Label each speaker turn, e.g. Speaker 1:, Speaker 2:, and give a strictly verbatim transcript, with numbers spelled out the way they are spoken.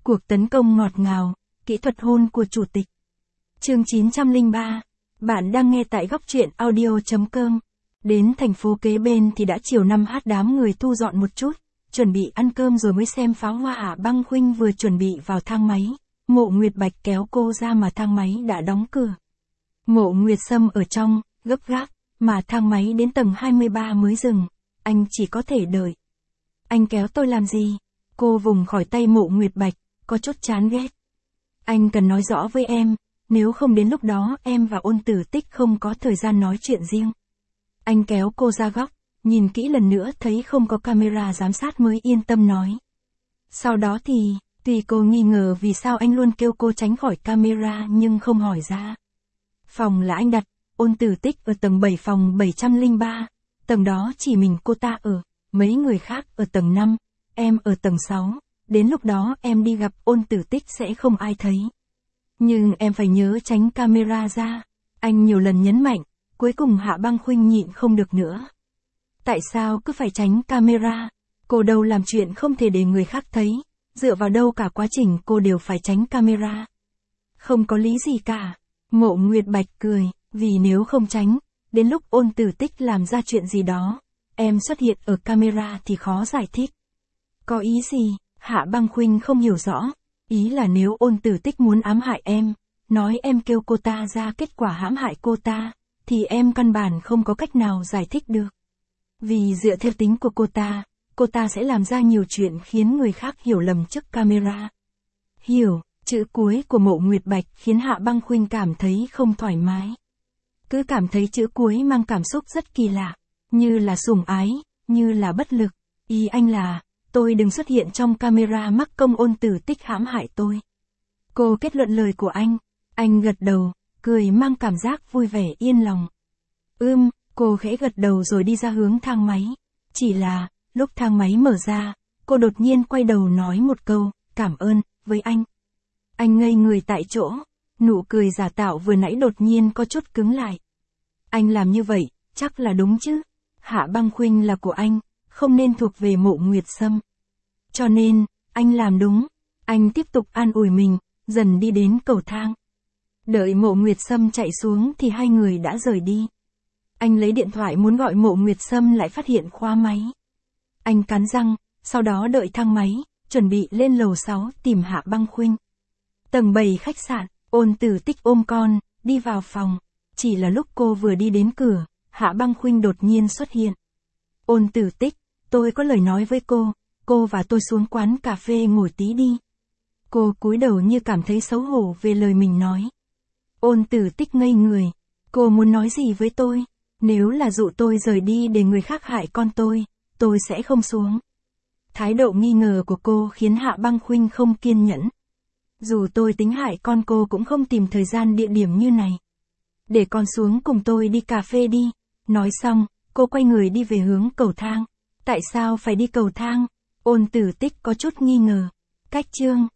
Speaker 1: Cuộc tấn công ngọt ngào, kỹ thuật hôn của chủ tịch. Chương chín trăm lẻ ba. Bạn đang nghe tại góc truyện audio chấm com. Đến thành phố kế bên thì đã chiều năm h, đám người thu dọn một chút, chuẩn bị ăn cơm rồi mới xem pháo hoa. Hạ Băng Khuynh vừa chuẩn bị vào thang máy, Mộ Nguyệt Bạch kéo cô ra mà thang máy đã đóng cửa. Mộ Nguyệt Sâm ở trong, gấp gáp, mà thang máy đến tầng hai mươi ba mới dừng, anh chỉ có thể đợi. Anh kéo tôi làm gì? Cô vùng khỏi tay Mộ Nguyệt Bạch, có chút chán ghét. Anh cần nói rõ với em, nếu không đến lúc đó em và Ôn Tử Tích không có thời gian nói chuyện riêng. Anh kéo cô ra góc, nhìn kỹ lần nữa thấy không có camera giám sát mới yên tâm nói. Sau đó thì, tuy cô nghi ngờ vì sao anh luôn kêu cô tránh khỏi camera nhưng không hỏi ra. Phòng là anh đặt, Ôn Tử Tích ở tầng bảy phòng bảy trăm lẻ ba, tầng đó chỉ mình cô ta ở, mấy người khác ở tầng năm, em ở tầng sáu, đến lúc đó em đi gặp Ôn Tử Tích sẽ không ai thấy. Nhưng em phải nhớ tránh camera ra, anh nhiều lần nhấn mạnh, cuối cùng Hạ Băng Khuynh nhịn không được nữa. Tại sao cứ phải tránh camera? Cô đâu làm chuyện không thể để người khác thấy, dựa vào đâu cả quá trình cô đều phải tránh camera. Không có lý gì cả. Mộ Nguyệt Bạch cười, vì nếu không tránh, đến lúc Ôn Tử Tích làm ra chuyện gì đó, em xuất hiện ở camera thì khó giải thích. Có ý gì? Hạ Băng Khuynh không hiểu rõ, ý là nếu Ôn Tử Tích muốn ám hại em, nói em kêu cô ta ra kết quả hãm hại cô ta, thì em căn bản không có cách nào giải thích được. Vì dựa theo tính của cô ta, cô ta sẽ làm ra nhiều chuyện khiến người khác hiểu lầm trước camera. Hiểu, chữ cuối của Mộ Nguyệt Bạch khiến Hạ Băng Khuynh cảm thấy không thoải mái. Cứ cảm thấy chữ cuối mang cảm xúc rất kỳ lạ, như là sủng ái, như là bất lực. Ý anh là, tôi đừng xuất hiện trong camera mắc công Ôn Tử Tích hãm hại tôi. Cô kết luận lời của anh, anh gật đầu, cười mang cảm giác vui vẻ yên lòng. Ưm, cô khẽ gật đầu rồi đi ra hướng thang máy. Chỉ là, lúc thang máy mở ra, cô đột nhiên quay đầu nói một câu, cảm ơn, với anh. Anh ngây người tại chỗ, nụ cười giả tạo vừa nãy đột nhiên có chút cứng lại. Anh làm như vậy, chắc là đúng chứ. Hạ Băng Khuynh là của anh, không nên thuộc về Mộ Nguyệt Sâm. Cho nên, anh làm đúng. Anh tiếp tục an ủi mình, dần đi đến cầu thang. Đợi Mộ Nguyệt Sâm chạy xuống thì hai người đã rời đi. Anh lấy điện thoại muốn gọi Mộ Nguyệt Sâm lại phát hiện khóa máy. Anh cắn răng, sau đó đợi thang máy, chuẩn bị lên lầu sáu tìm Hạ Băng Khuynh. Tầng bảy khách sạn, Ôn Tử Tích ôm con, đi vào phòng. Chỉ là lúc cô vừa đi đến cửa, Hạ Băng Khuynh đột nhiên xuất hiện. Ôn Tử Tích, tôi có lời nói với cô, cô và tôi xuống quán cà phê ngồi tí đi. Cô cúi đầu như cảm thấy xấu hổ về lời mình nói. Ôn Tử Tích ngây người, cô muốn nói gì với tôi? Nếu là dụ tôi rời đi để người khác hại con tôi, tôi sẽ không xuống. Thái độ nghi ngờ của cô khiến Hạ Băng Khuynh không kiên nhẫn. Dù tôi tính hại con cô cũng không tìm thời gian địa điểm như này. Để con xuống cùng tôi đi cà phê đi. Nói xong, cô quay người đi về hướng cầu thang. Tại sao phải đi cầu thang? Ôn Tử Tích có chút nghi ngờ. Cách chương